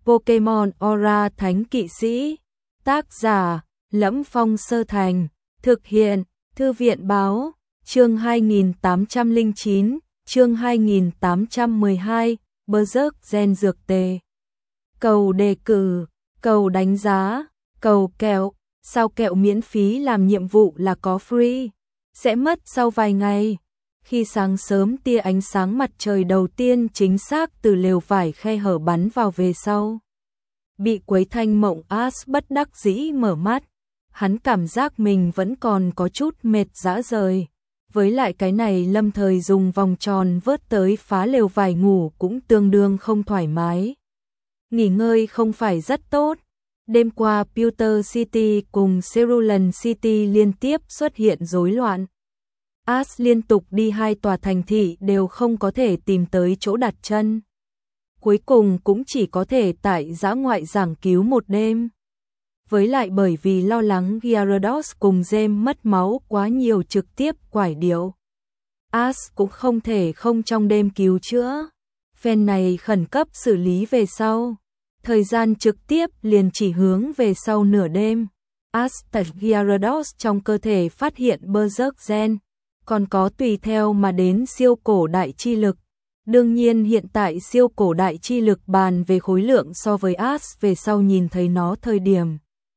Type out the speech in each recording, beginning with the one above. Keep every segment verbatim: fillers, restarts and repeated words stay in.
Pokemon Aura Thánh Kỵ Sĩ. Tác giả: Lẫm Phong Sơ Thành. Thực hiện: Thư viện báo. Chương hai nghìn tám trăm lẻ chín, chương hai nghìn tám trăm mười hai, Berserk Gen Dược Tề. Cầu đề cử, cầu đánh giá, cầu kẹo. Sao kẹo miễn phí làm nhiệm vụ là có free, sẽ mất sau vài ngày. Khi sáng sớm tia ánh sáng mặt trời đầu tiên chính xác từ lều vải khe hở bắn vào về sau. Bị quấy thanh mộng, Ash bất đắc dĩ mở mắt. Hắn cảm giác mình vẫn còn có chút mệt rã rời. Với lại cái này lâm thời dùng vòng tròn vớt tới phá lều vải ngủ cũng tương đương không thoải mái. Nghỉ ngơi không phải rất tốt. Đêm qua Pewter City cùng Cerulean City liên tiếp xuất hiện rối loạn. Ash liên tục đi hai tòa thành thị đều không có thể tìm tới chỗ đặt chân. Cuối cùng cũng chỉ có thể tại dã ngoại giảng cứu một đêm. Với lại bởi vì lo lắng Gyarados cùng James mất máu quá nhiều trực tiếp quải điệu. Ash cũng không thể không trong đêm cứu chữa. Phen này khẩn cấp xử lý về sau. Thời gian trực tiếp liền chỉ hướng về sau nửa đêm. Ash tạch Gyarados trong cơ thể phát hiện Berserk Gen, còn có tùy theo mà đến siêu cổ đại chi lực. Đương nhiên hiện tại siêu cổ đại chi lực bàn về khối lượng so với Ash về sau nhìn thấy nó thời điểm.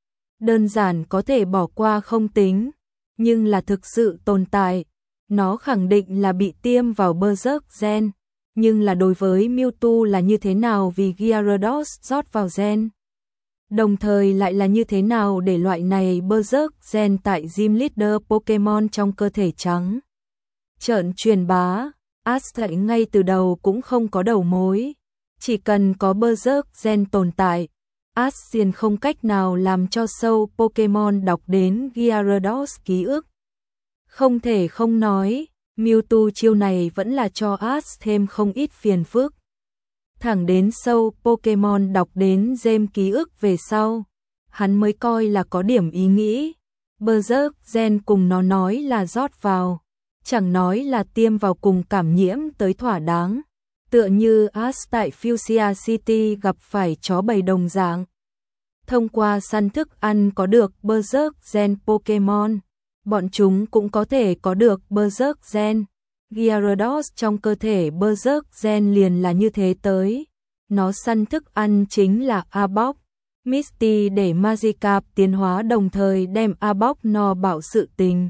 Đơn giản có thể bỏ qua không tính, nhưng là thực sự tồn tại. Nó khẳng định là bị tiêm vào Berserk Gen, nhưng là đối với Mewtwo là như thế nào vì Gyarados rót vào gen. Đồng thời lại là như thế nào để loại này Berserk Gen tại Gym Leader Pokemon trong cơ thể trắng. Trợn truyền bá, Ash ngay từ đầu cũng không có đầu mối. Chỉ cần có Berserk Gen tồn tại, Ash liền không cách nào làm cho sâu Pokemon đọc đến Gyarados ký ức. Không thể không nói, Mewtwo chiêu này vẫn là cho Ash thêm không ít phiền phức. Thẳng đến sâu Pokemon đọc đến James ký ức về sau, hắn mới coi là có điểm ý nghĩ. Berserk Gen cùng nó nói là rót vào, chẳng nói là tiêm vào cùng cảm nhiễm tới thỏa đáng. Tựa như Ash tại Fuchsia City gặp phải chó bầy đồng dạng. Thông qua săn thức ăn có được Berserk Gen Pokemon, bọn chúng cũng có thể có được Berserk Gen. Gyarados trong cơ thể Berserk Gen liền là như thế tới. Nó săn thức ăn chính là Arbok, Misty để Magikarp tiến hóa đồng thời đem Arbok no bảo sự tình.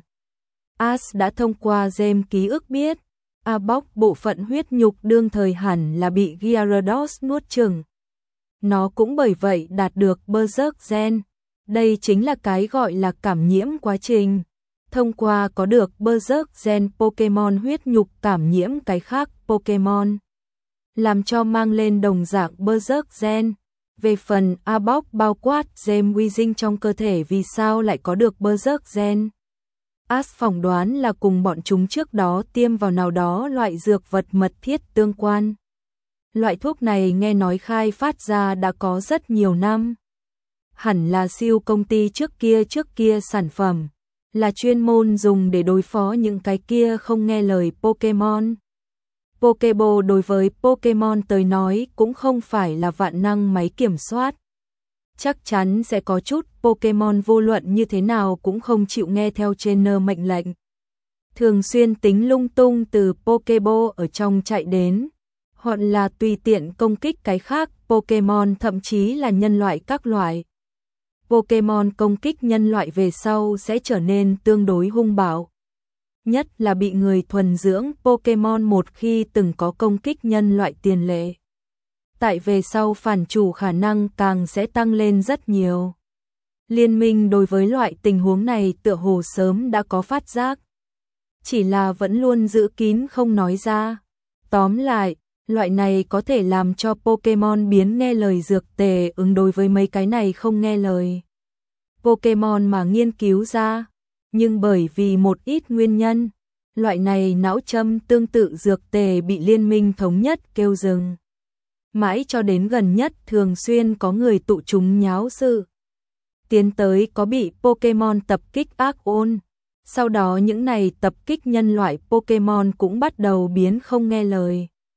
Ash đã thông qua James ký ức biết, Arbok bộ phận huyết nhục đương thời hẳn là bị Gyarados nuốt chửng. Nó cũng bởi vậy đạt được Berserk Gen. Đây chính là cái gọi là cảm nhiễm quá trình. Thông qua có được Berserk Gen Pokemon huyết nhục cảm nhiễm cái khác Pokemon, làm cho mang lên đồng dạng Berserk Gen. Về phần Arbok bao quát James Weezing trong cơ thể vì sao lại có được Berserk Gen. Ash phỏng đoán là cùng bọn chúng trước đó tiêm vào nào đó loại dược vật mật thiết tương quan. Loại thuốc này nghe nói khai phát ra đã có rất nhiều năm. Hẳn là siêu công ty trước kia trước kia sản phẩm, là chuyên môn dùng để đối phó những cái kia không nghe lời Pokemon. Pokeball đối với Pokemon tới nói cũng không phải là vạn năng máy kiểm soát. Chắc chắn sẽ có chút Pokemon vô luận như thế nào cũng không chịu nghe theo trainer mệnh lệnh. Thường xuyên tính lung tung từ Pokeball ở trong chạy đến, hoặc là tùy tiện công kích cái khác Pokemon thậm chí là nhân loại các loại. Pokemon công kích nhân loại về sau sẽ trở nên tương đối hung bạo. Nhất là bị người thuần dưỡng Pokemon một khi từng có công kích nhân loại tiền lệ. Tại về sau phản chủ khả năng càng sẽ tăng lên rất nhiều. Liên minh đối với loại tình huống này tựa hồ sớm đã có phát giác. Chỉ là vẫn luôn giữ kín không nói ra. Tóm lại, loại này có thể làm cho Pokemon biến nghe lời dược tề ứng đối với mấy cái này không nghe lời Pokemon mà nghiên cứu ra. Nhưng bởi vì một ít nguyên nhân, loại này não châm tương tự dược tề bị liên minh thống nhất kêu dừng. Mãi cho đến gần nhất thường xuyên có người tụ chúng nháo sự. Tiến tới có bị Pokemon tập kích ác ôn. Sau đó những này tập kích nhân loại Pokemon cũng bắt đầu biến không nghe lời.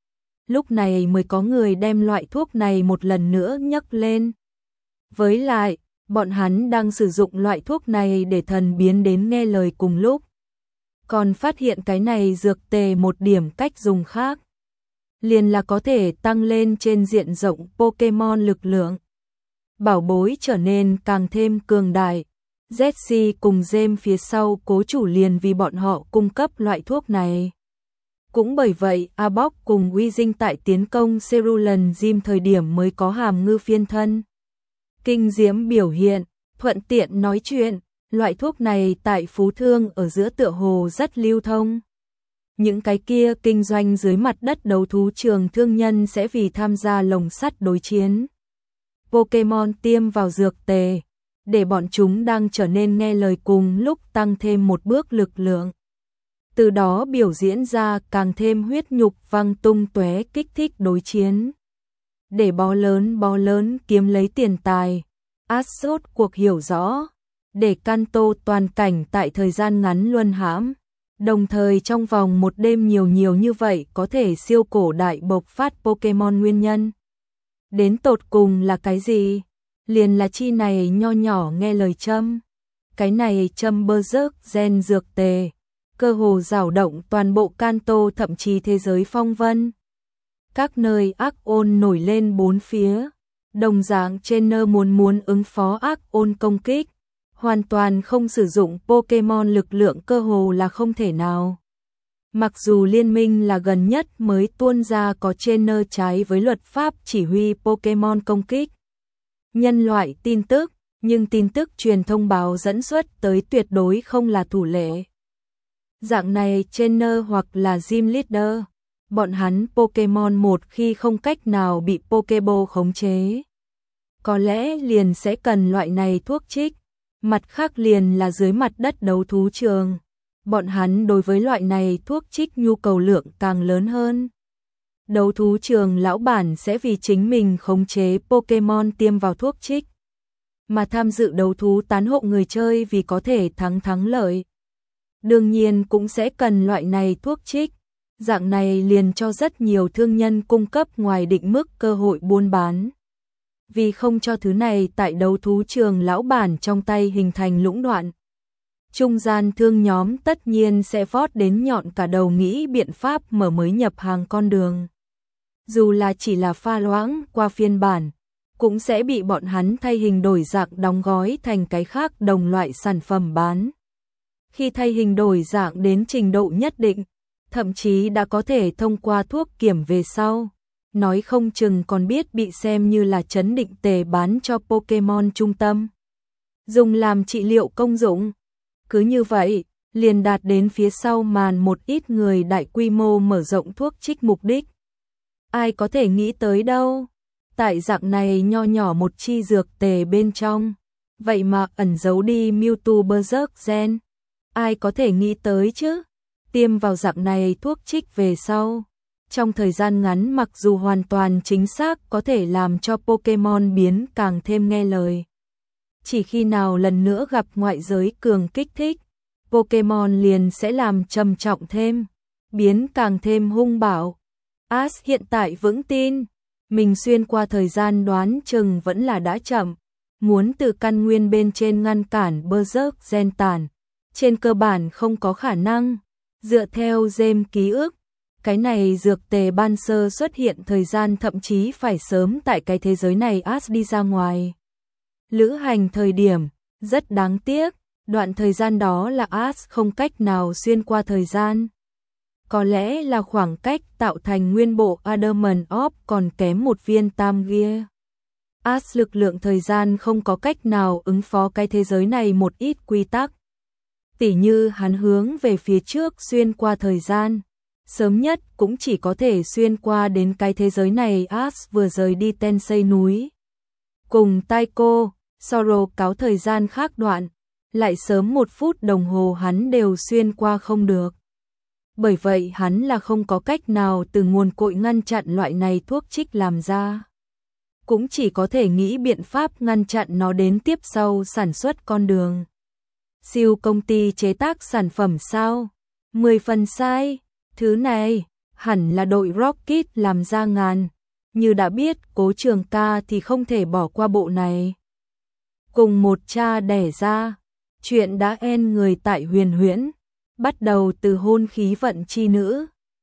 lúc này mới có người đem loại thuốc này một lần nữa nhắc lên. Với lại, bọn hắn đang sử dụng loại thuốc này để thần biến đến nghe lời cùng lúc. Còn phát hiện cái này dược tề một điểm cách dùng khác. Liền là có thể tăng lên trên diện rộng Pokemon lực lượng. Bảo bối trở nên càng thêm cường đại. Jessie cùng James phía sau cố chủ liền vì bọn họ cung cấp loại thuốc này. Cũng bởi vậy, Arbok cùng Weezing tại tiến công Cerulean Gym thời điểm mới có hàm ngư phiên thân. Kinh diễm biểu hiện, thuận tiện nói chuyện, loại thuốc này tại Phú Thương ở giữa tựa hồ rất lưu thông. Những cái kia kinh doanh dưới mặt đất đấu thú trường thương nhân sẽ vì tham gia lồng sắt đối chiến. Pokemon tiêm vào dược tề, để bọn chúng đang trở nên nghe lời cùng lúc tăng thêm một bước lực lượng. Từ đó biểu diễn ra càng thêm huyết nhục văng tung tóe kích thích đối chiến. Để bó lớn bó lớn kiếm lấy tiền tài, Ash cuộc hiểu rõ, để Kanto toàn cảnh tại thời gian ngắn luân hãm, đồng thời trong vòng một đêm nhiều nhiều như vậy có thể siêu cổ đại bộc phát Pokemon nguyên nhân. Đến tột cùng là cái gì? Liền là chi này nho nhỏ nghe lời châm. Cái này châm Berserk gen dược tề, cơ hồ rảo động toàn bộ Kanto thậm chí thế giới phong vân. Các nơi ác ôn nổi lên bốn phía, đồng dạng trainer muốn muốn ứng phó ác ôn công kích, hoàn toàn không sử dụng Pokemon lực lượng cơ hồ là không thể nào. Mặc dù liên minh là gần nhất mới tuôn ra có trainer trái với luật pháp chỉ huy Pokemon công kích nhân loại tin tức, nhưng tin tức truyền thông báo dẫn xuất tới tuyệt đối không là thủ lệ. Dạng này trainer hoặc là gym leader, bọn hắn Pokemon một khi không cách nào bị Pokeball khống chế, có lẽ liền sẽ cần loại này thuốc trích. Mặt khác liền là dưới mặt đất đấu thú trường, bọn hắn đối với loại này thuốc trích nhu cầu lượng càng lớn hơn. Đấu thú trường lão bản sẽ vì chính mình khống chế Pokemon tiêm vào thuốc trích, mà tham dự đấu thú tán hộ người chơi vì có thể thắng thắng lợi. Đương nhiên cũng sẽ cần loại này thuốc trích, dạng này liền cho rất nhiều thương nhân cung cấp ngoài định mức cơ hội buôn bán. Vì không cho thứ này tại đấu thú trường lão bản trong tay hình thành lũng đoạn, trung gian thương nhóm tất nhiên sẽ vót đến nhọn cả đầu nghĩ biện pháp mở mới nhập hàng con đường. Dù là chỉ là pha loãng qua phiên bản, cũng sẽ bị bọn hắn thay hình đổi dạng đóng gói thành cái khác đồng loại sản phẩm bán. Khi thay hình đổi dạng đến trình độ nhất định, thậm chí đã có thể thông qua thuốc kiểm về sau, nói không chừng còn biết bị xem như là chấn định tề bán cho Pokemon trung tâm, dùng làm trị liệu công dụng. Cứ như vậy, liền đạt đến phía sau màn một ít người đại quy mô mở rộng thuốc trích mục đích. Ai có thể nghĩ tới đâu, tại dạng này nho nhỏ một chi dược tề bên trong, vậy mà ẩn giấu đi Mewtwo Berserk gen. Ai có thể nghĩ tới chứ? Tiêm vào dạng này thuốc trích về sau, trong thời gian ngắn mặc dù hoàn toàn chính xác có thể làm cho Pokemon biến càng thêm nghe lời. Chỉ khi nào lần nữa gặp ngoại giới cường kích thích, Pokemon liền sẽ làm trầm trọng thêm, biến càng thêm hung bạo. Ash hiện tại vững tin, mình xuyên qua thời gian đoán chừng vẫn là đã chậm, muốn từ căn nguyên bên trên ngăn cản Berserk gen tàn, trên cơ bản không có khả năng. Dựa theo James ký ức, cái này dược tề ban sơ xuất hiện thời gian thậm chí phải sớm tại cái thế giới này Ash đi ra ngoài lữ hành thời điểm, rất đáng tiếc, đoạn thời gian đó là Ash không cách nào xuyên qua thời gian. Có lẽ là khoảng cách tạo thành nguyên bộ Adamant Orb còn kém một viên tam gear. Ash lực lượng thời gian không có cách nào ứng phó cái thế giới này một ít quy tắc. Tỉ như hắn hướng về phía trước xuyên qua thời gian, sớm nhất cũng chỉ có thể xuyên qua đến cái thế giới này Ash vừa rời đi Tensei núi. Cùng Taiko, Soro cáo thời gian khác đoạn, lại sớm một phút đồng hồ hắn đều xuyên qua không được. Bởi vậy hắn là không có cách nào từ nguồn cội ngăn chặn loại này thuốc trích làm ra. Cũng chỉ có thể nghĩ biện pháp ngăn chặn nó đến tiếp sau sản xuất con đường. Siêu công ty chế tác sản phẩm sao? Mười phần sai, thứ này, hẳn là đội Rocket làm ra ngàn, như đã biết Cố Trường Ca thì không thể bỏ qua bộ này. Cùng một cha đẻ ra, chuyện đã en người tại Huyền Huyễn, bắt đầu từ hôn khí vận chi nữ,